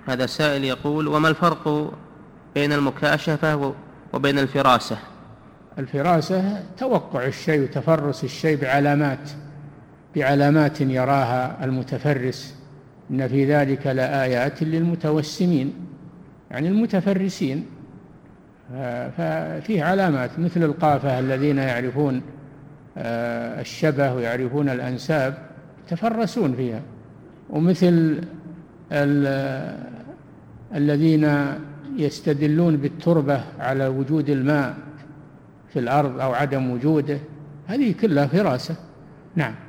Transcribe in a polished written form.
هذا سائل يقول: وما الفرق بين المكاشفة وبين الفراسة؟ الفراسة توقع الشيء وتفرس الشيء بعلامات يراها المتفرس. إن في ذلك لآيات للمتوسمين، يعني المتفرسين. ففيه علامات مثل القافة الذين يعرفون الشبه ويعرفون الأنساب يتفرسون فيها، ومثل الذين يستدلون بالتربة على وجود الماء في الأرض أو عدم وجوده، هذه كلها فراسة. نعم.